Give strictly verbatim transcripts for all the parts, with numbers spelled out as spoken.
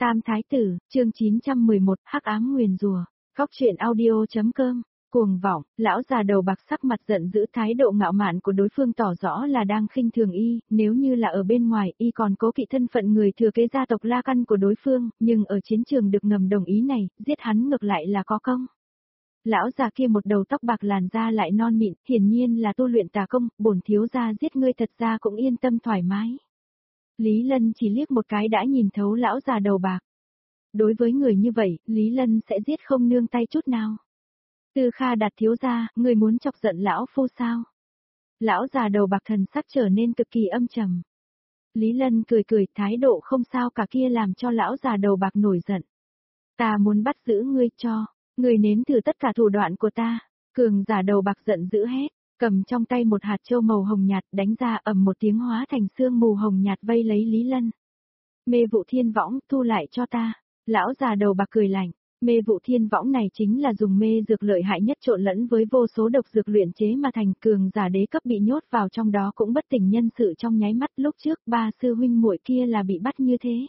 Tam Thái Tử, chương chín trăm mười một, Hắc Ám Nguyền Rùa, Góc truyện audio.com, cuồng vọng, lão già đầu bạc sắc mặt giận dữ, thái độ ngạo mạn của đối phương tỏ rõ là đang khinh thường y, nếu như là ở bên ngoài, y còn cố kỵ thân phận người thừa kế gia tộc La Căn của đối phương, nhưng ở chiến trường được ngầm đồng ý này, giết hắn ngược lại là có công. Lão già kia một đầu tóc bạc làn da lại non mịn, hiển nhiên là tu luyện tà công, bổn thiếu gia giết ngươi thật ra cũng yên tâm thoải mái. Lý Lân chỉ liếc một cái đã nhìn thấu lão già đầu bạc. Đối với người như vậy, Lý Lân sẽ giết không nương tay chút nào. Tư Kha Đạt thiếu gia, người muốn chọc giận lão phu sao? Lão già đầu bạc thần sắc trở nên cực kỳ âm trầm. Lý Lân cười cười, thái độ không sao cả kia làm cho lão già đầu bạc nổi giận. Ta muốn bắt giữ ngươi cho, ngươi nếm thử tất cả thủ đoạn của ta. Cường giả đầu bạc giận dữ hét, cầm trong tay một hạt châu màu hồng nhạt đánh ra ầm một tiếng hóa thành sương mù hồng nhạt vây lấy Lý Lân. Mê vụ thiên võng, thu lại cho ta. Lão già đầu bạc cười lạnh. Mê vụ thiên võng này chính là dùng mê dược lợi hại nhất trộn lẫn với vô số độc dược luyện chế mà thành. Cường giả đế cấp bị nhốt vào trong đó cũng bất tỉnh nhân sự trong nháy mắt. Lúc trước ba sư huynh muội kia là bị bắt như thế.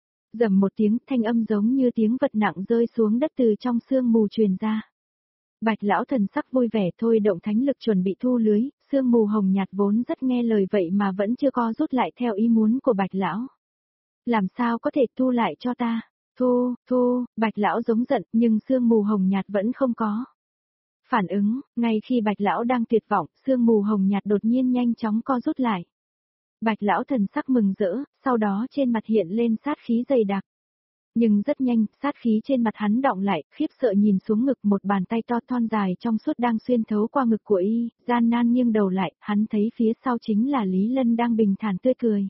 Rầm một tiếng, thanh âm giống như tiếng vật nặng rơi xuống đất từ trong sương mù truyền ra. Bạch lão thần sắc vui vẻ, thôi động thánh lực chuẩn bị thu lưới, sương mù hồng nhạt vốn rất nghe lời vậy mà vẫn chưa co rút lại theo ý muốn của Bạch lão. Làm sao có thể thu lại cho ta? Thu, thu, Bạch lão giống giận, nhưng sương mù hồng nhạt vẫn không có. Phản ứng, ngay khi Bạch lão đang tuyệt vọng, sương mù hồng nhạt đột nhiên nhanh chóng co rút lại. Bạch lão thần sắc mừng rỡ, sau đó trên mặt hiện lên sát khí dày đặc. Nhưng rất nhanh, sát khí trên mặt hắn đọng lại, khiếp sợ nhìn xuống ngực, một bàn tay to thon dài trong suốt đang xuyên thấu qua ngực của y, gian nan nghiêng đầu lại, hắn thấy phía sau chính là Lý Lân đang bình thản tươi cười.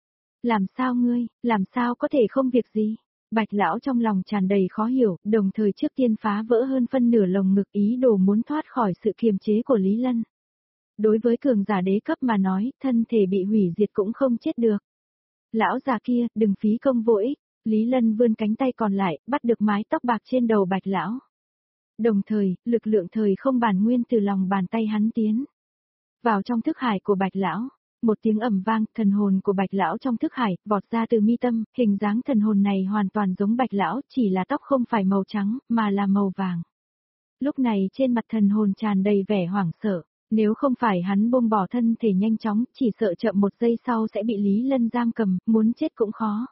Làm sao ngươi, làm sao có thể không việc gì? Bạch lão trong lòng tràn đầy khó hiểu, đồng thời trước tiên phá vỡ hơn phân nửa lồng ngực, ý đồ muốn thoát khỏi sự kiềm chế của Lý Lân. Đối với cường giả đế cấp mà nói, thân thể bị hủy diệt cũng không chết được. Lão già kia, đừng phí công vô ích. Lý Lân vươn cánh tay còn lại, bắt được mái tóc bạc trên đầu Bạch lão. Đồng thời, lực lượng thời không bản nguyên từ lòng bàn tay hắn tiến vào trong thức hải của Bạch lão. Một tiếng ầm vang, thần hồn của Bạch lão trong thức hải vọt ra từ mi tâm, hình dáng thần hồn này hoàn toàn giống Bạch lão, chỉ là tóc không phải màu trắng, mà là màu vàng. Lúc này trên mặt thần hồn tràn đầy vẻ hoảng sợ, nếu không phải hắn buông bỏ thân thể nhanh chóng, chỉ sợ chậm một giây sau sẽ bị Lý Lân giam cầm, muốn chết cũng khó.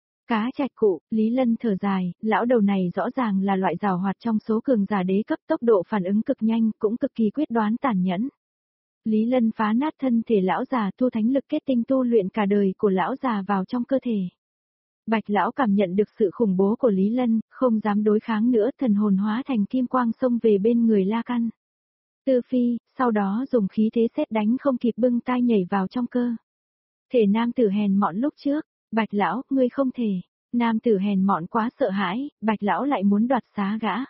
Cá trạch cụ, Lý Lân thở dài, lão đầu này rõ ràng là loại giàu hoạt trong số cường giả đế cấp, tốc độ phản ứng cực nhanh, cũng cực kỳ quyết đoán tàn nhẫn. Lý Lân phá nát thân thể lão già, thu thánh lực kết tinh tu luyện cả đời của lão già vào trong cơ thể. Bạch lão cảm nhận được sự khủng bố của Lý Lân, không dám đối kháng nữa, thần hồn hóa thành kim quang xông về bên người La Căn. Tư Phi, sau đó dùng khí thế sét đánh không kịp bưng tay nhảy vào trong cơ thể nam tử hèn mọn lúc trước. Bạch lão, ngươi không thể. Nam tử hèn mọn quá sợ hãi, Bạch lão lại muốn đoạt xá gã.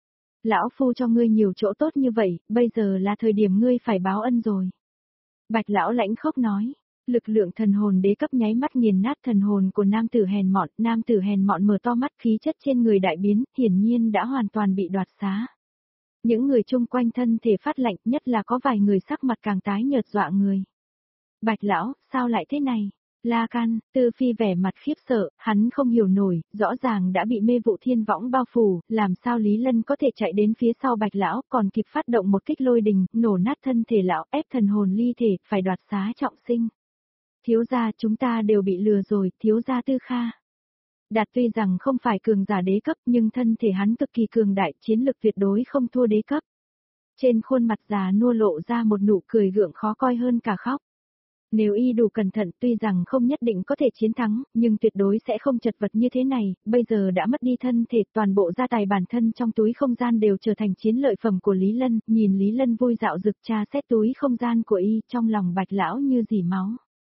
Lão phu cho ngươi nhiều chỗ tốt như vậy, bây giờ là thời điểm ngươi phải báo ân rồi. Bạch lão lãnh khốc nói, lực lượng thần hồn đế cấp nháy mắt nghiền nát thần hồn của nam tử hèn mọn, nam tử hèn mọn mở to mắt, khí chất trên người đại biến, hiển nhiên đã hoàn toàn bị đoạt xá. Những người chung quanh thân thể phát lạnh, nhất là có vài người sắc mặt càng tái nhợt dọa người. Bạch lão, sao lại thế này? La Căn, Tư Phi vẻ mặt khiếp sợ, hắn không hiểu nổi, rõ ràng đã bị mê vụ thiên võng bao phủ, làm sao Lý Lân có thể chạy đến phía sau Bạch lão, còn kịp phát động một kích lôi đình, nổ nát thân thể lão, ép thần hồn ly thể, phải đoạt xá trọng sinh. Thiếu gia, chúng ta đều bị lừa rồi, thiếu gia Tư Kha Đạt tuy rằng không phải cường giả đế cấp, nhưng thân thể hắn cực kỳ cường đại, chiến lực tuyệt đối không thua đế cấp. Trên khuôn mặt già nua lộ ra một nụ cười gượng khó coi hơn cả khóc. Nếu y đủ cẩn thận, tuy rằng không nhất định có thể chiến thắng, nhưng tuyệt đối sẽ không chật vật như thế này, bây giờ đã mất đi thân thể, toàn bộ gia tài bản thân trong túi không gian đều trở thành chiến lợi phẩm của Lý Lân, nhìn Lý Lân vui dạo rực tra xét túi không gian của y, trong lòng Bạch lão như dỉ máu.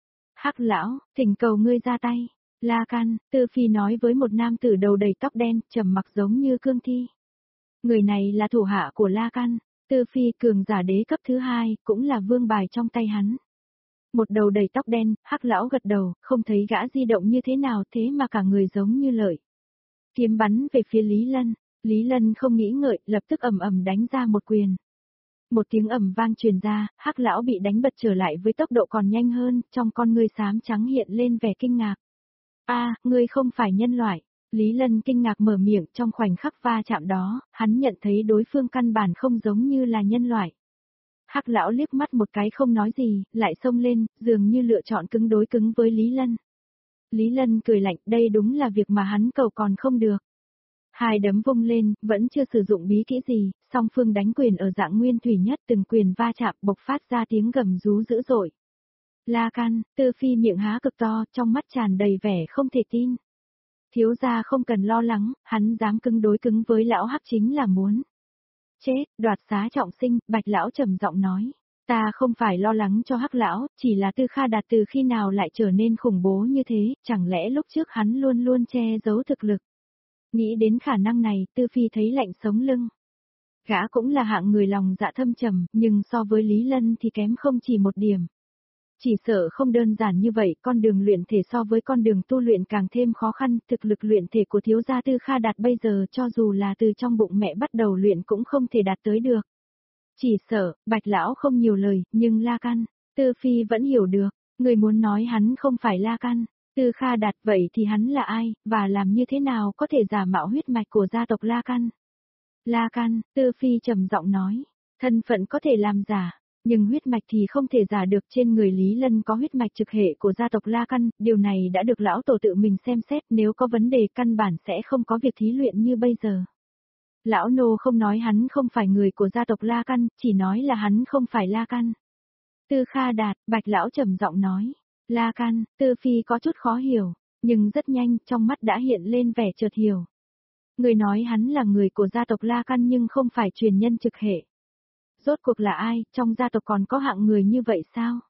Hắc lão, thỉnh cầu ngươi ra tay. La Căn, Tư Phi nói với một nam tử đầu đầy tóc đen, trầm mặc giống như cương thi. Người này là thủ hạ của La Căn, Tư Phi cường giả đế cấp thứ hai, cũng là vương bài trong tay hắn. Một đầu đầy tóc đen, Hắc lão gật đầu, không thấy gã di động như thế nào, thế mà cả người giống như lợi. Kiếm bắn về phía Lý Lân, Lý Lân không nghĩ ngợi, lập tức ầm ầm đánh ra một quyền. Một tiếng ầm vang truyền ra, Hắc lão bị đánh bật trở lại với tốc độ còn nhanh hơn, trong con ngươi xám trắng hiện lên vẻ kinh ngạc. A, ngươi không phải nhân loại. Lý Lân kinh ngạc mở miệng, trong khoảnh khắc va chạm đó, hắn nhận thấy đối phương căn bản không giống như là nhân loại. Hắc lão liếc mắt một cái không nói gì, lại xông lên, dường như lựa chọn cứng đối cứng với Lý Lân. Lý Lân cười lạnh, đây đúng là việc mà hắn cầu còn không được. Hai đấm vung lên, vẫn chưa sử dụng bí kỹ gì, song phương đánh quyền ở dạng nguyên thủy nhất, từng quyền va chạm bộc phát ra tiếng gầm rú dữ dội. La can, Tư Phi miệng há cực to, trong mắt tràn đầy vẻ không thể tin. Thiếu gia không cần lo lắng, hắn dám cứng đối cứng với lão Hắc chính là muốn chết, đoạt xá trọng sinh. Bạch lão trầm giọng nói, ta không phải lo lắng cho Hắc lão, chỉ là Tư Kha Đạt từ khi nào lại trở nên khủng bố như thế, chẳng lẽ lúc trước hắn luôn luôn che giấu thực lực. Nghĩ đến khả năng này, Tư Phi thấy lạnh sống lưng. Gã cũng là hạng người lòng dạ thâm trầm, nhưng so với Lý Lân thì kém không chỉ một điểm. Chỉ sợ không đơn giản như vậy, con đường luyện thể so với con đường tu luyện càng thêm khó khăn, thực lực luyện thể của thiếu gia Tư Kha Đạt bây giờ cho dù là từ trong bụng mẹ bắt đầu luyện cũng không thể đạt tới được. Chỉ sợ, Bạch lão không nhiều lời, nhưng La Căn, Tư Phi vẫn hiểu được, người muốn nói hắn không phải La Căn, Tư Kha Đạt vậy thì hắn là ai, và làm như thế nào có thể giả mạo huyết mạch của gia tộc La Căn. La Căn, Tư Phi trầm giọng nói, thân phận có thể làm giả. Nhưng huyết mạch thì không thể giả được, trên người Lý Lân có huyết mạch trực hệ của gia tộc La Căn, điều này đã được lão tổ tự mình xem xét, nếu có vấn đề căn bản sẽ không có việc thí luyện như bây giờ. Lão nô không nói hắn không phải người của gia tộc La Căn, chỉ nói là hắn không phải La Căn. Tư Kha Đạt, Bạch lão trầm giọng nói, La Căn, Tư Phi có chút khó hiểu, nhưng rất nhanh, trong mắt đã hiện lên vẻ chợt hiểu. Người nói hắn là người của gia tộc La Căn nhưng không phải truyền nhân trực hệ. Rốt cuộc là ai, trong gia tộc còn có hạng người như vậy sao?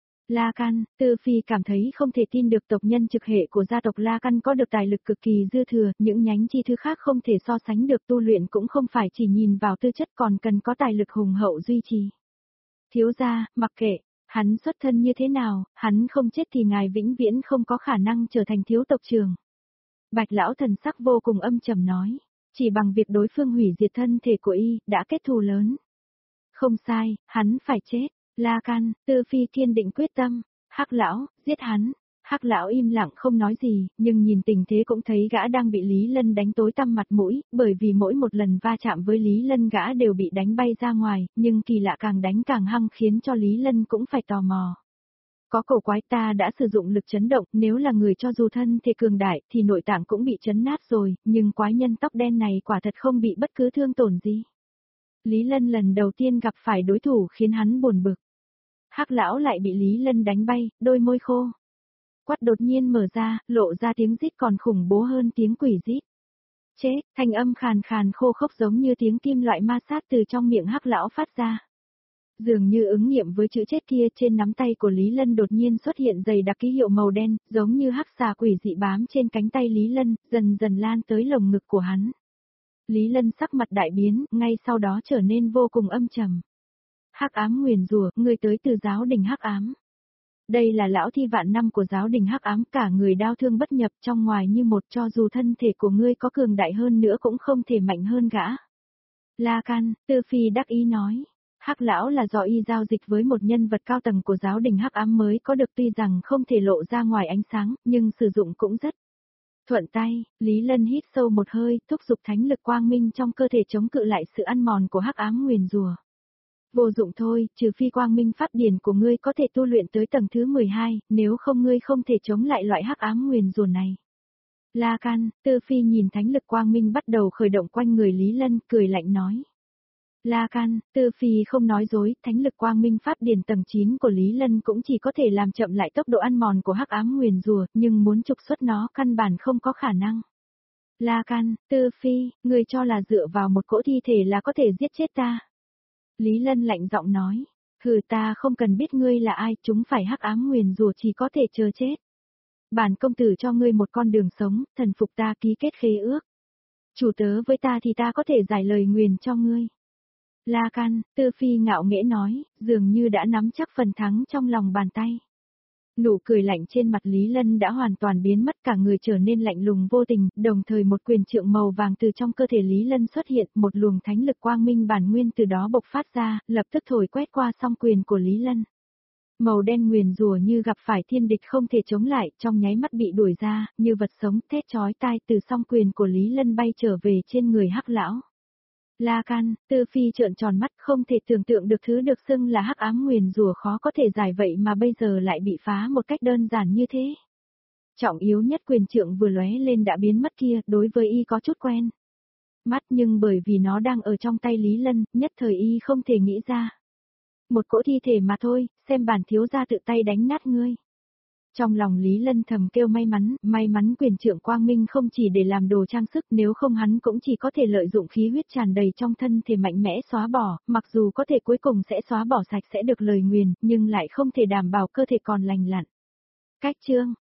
La Căn, Tư Phi cảm thấy không thể tin được tộc nhân trực hệ của gia tộc La Căn có được tài lực cực kỳ dư thừa, những nhánh chi thứ khác không thể so sánh được, tu luyện cũng không phải chỉ nhìn vào tư chất còn cần có tài lực hùng hậu duy trì. Thiếu gia, mặc kệ, hắn xuất thân như thế nào, hắn không chết thì ngài vĩnh viễn không có khả năng trở thành thiếu tộc trưởng. Bạch lão thần sắc vô cùng âm trầm nói, chỉ bằng việc đối phương hủy diệt thân thể của y, đã kết thù lớn. Không sai, hắn phải chết. La Can, Tư Phi kiên định quyết tâm. Hắc lão, giết hắn. Hắc lão im lặng không nói gì, nhưng nhìn tình thế cũng thấy gã đang bị Lý Lân đánh tối tăm mặt mũi, bởi vì mỗi một lần va chạm với Lý Lân gã đều bị đánh bay ra ngoài, nhưng kỳ lạ càng đánh càng hăng khiến cho Lý Lân cũng phải tò mò. Có cổ quái, ta đã sử dụng lực chấn động, nếu là người cho dù thân thể cường đại thì nội tạng cũng bị chấn nát rồi, nhưng quái nhân tóc đen này quả thật không bị bất cứ thương tổn gì. Lý Lân lần đầu tiên gặp phải đối thủ khiến hắn buồn bực. Hắc lão lại bị Lý Lân đánh bay, đôi môi khô quắt đột nhiên mở ra, lộ ra tiếng rít còn khủng bố hơn tiếng quỷ rít. Chết, thanh âm khàn khàn khô khốc giống như tiếng kim loại ma sát từ trong miệng Hắc lão phát ra. Dường như ứng nghiệm với chữ chết kia, trên nắm tay của Lý Lân đột nhiên xuất hiện dày đặc ký hiệu màu đen, giống như hắc xà quỷ dị bám trên cánh tay Lý Lân, dần dần lan tới lồng ngực của hắn. Lý Lân sắc mặt đại biến, ngay sau đó trở nên vô cùng âm trầm. Hắc ám nguyền rủa, người tới từ giáo đình Hắc ám. Đây là lão thi vạn năm của giáo đình Hắc ám, cả người đau thương bất nhập, trong ngoài như một, cho dù thân thể của ngươi có cường đại hơn nữa cũng không thể mạnh hơn gã. La Can, Tư Phi đắc ý nói, Hắc lão là do y giao dịch với một nhân vật cao tầng của giáo đình Hắc ám mới có được, tuy rằng không thể lộ ra ngoài ánh sáng, nhưng sử dụng cũng rất thuận tay. Lý Lân hít sâu một hơi, thúc giục thánh lực quang minh trong cơ thể chống cự lại sự ăn mòn của hắc ám nguyền rủa. Vô dụng thôi, trừ phi quang minh pháp điển của ngươi có thể tu luyện tới tầng thứ mười hai, nếu không ngươi không thể chống lại loại hắc ám nguyền rủa này. La Can, Tư Phi nhìn thánh lực quang minh bắt đầu khởi động quanh người Lý Lân, cười lạnh nói. La Can, Tư Phi không nói dối, thánh lực quang minh pháp điển tầng chín của Lý Lân cũng chỉ có thể làm chậm lại tốc độ ăn mòn của hắc ám nguyền rủa, nhưng muốn trục xuất nó căn bản không có khả năng. La Can, Tư Phi, ngươi cho là dựa vào một cỗ thi thể là có thể giết chết ta. Lý Lân lạnh giọng nói, hừ, ta không cần biết ngươi là ai, chúng phải hắc ám nguyền rủa chỉ có thể chờ chết. Bản công tử cho ngươi một con đường sống, thần phục ta, ký kết khế ước. Chủ tớ với ta thì ta có thể giải lời nguyền cho ngươi. La Can, Tư Phi ngạo nghễ nói, dường như đã nắm chắc phần thắng trong lòng bàn tay. Nụ cười lạnh trên mặt Lý Lân đã hoàn toàn biến mất, cả người trở nên lạnh lùng vô tình, đồng thời một quyền trượng màu vàng từ trong cơ thể Lý Lân xuất hiện, một luồng thánh lực quang minh bản nguyên từ đó bộc phát ra, lập tức thổi quét qua song quyền của Lý Lân. Màu đen nguyền rủa như gặp phải thiên địch không thể chống lại, trong nháy mắt bị đuổi ra, như vật sống, thét chói tai từ song quyền của Lý Lân bay trở về trên người Hắc lão. La can, Tư Phi trợn tròn mắt, không thể tưởng tượng được thứ được xưng là hắc ám nguyền rủa khó có thể giải vậy mà bây giờ lại bị phá một cách đơn giản như thế. Trọng yếu nhất quyền trượng vừa lóe lên đã biến mất kia, đối với y có chút quen mắt nhưng bởi vì nó đang ở trong tay Lý Lân, nhất thời y không thể nghĩ ra. Một cỗ thi thể mà thôi, xem bản thiếu gia tự tay đánh nát ngươi. Trong lòng Lý Lân thầm kêu may mắn, may mắn quyền trượng quang minh không chỉ để làm đồ trang sức, nếu không hắn cũng chỉ có thể lợi dụng khí huyết tràn đầy trong thân thể mạnh mẽ xóa bỏ, mặc dù có thể cuối cùng sẽ xóa bỏ sạch sẽ được lời nguyền, nhưng lại không thể đảm bảo cơ thể còn lành lặn. Cách chương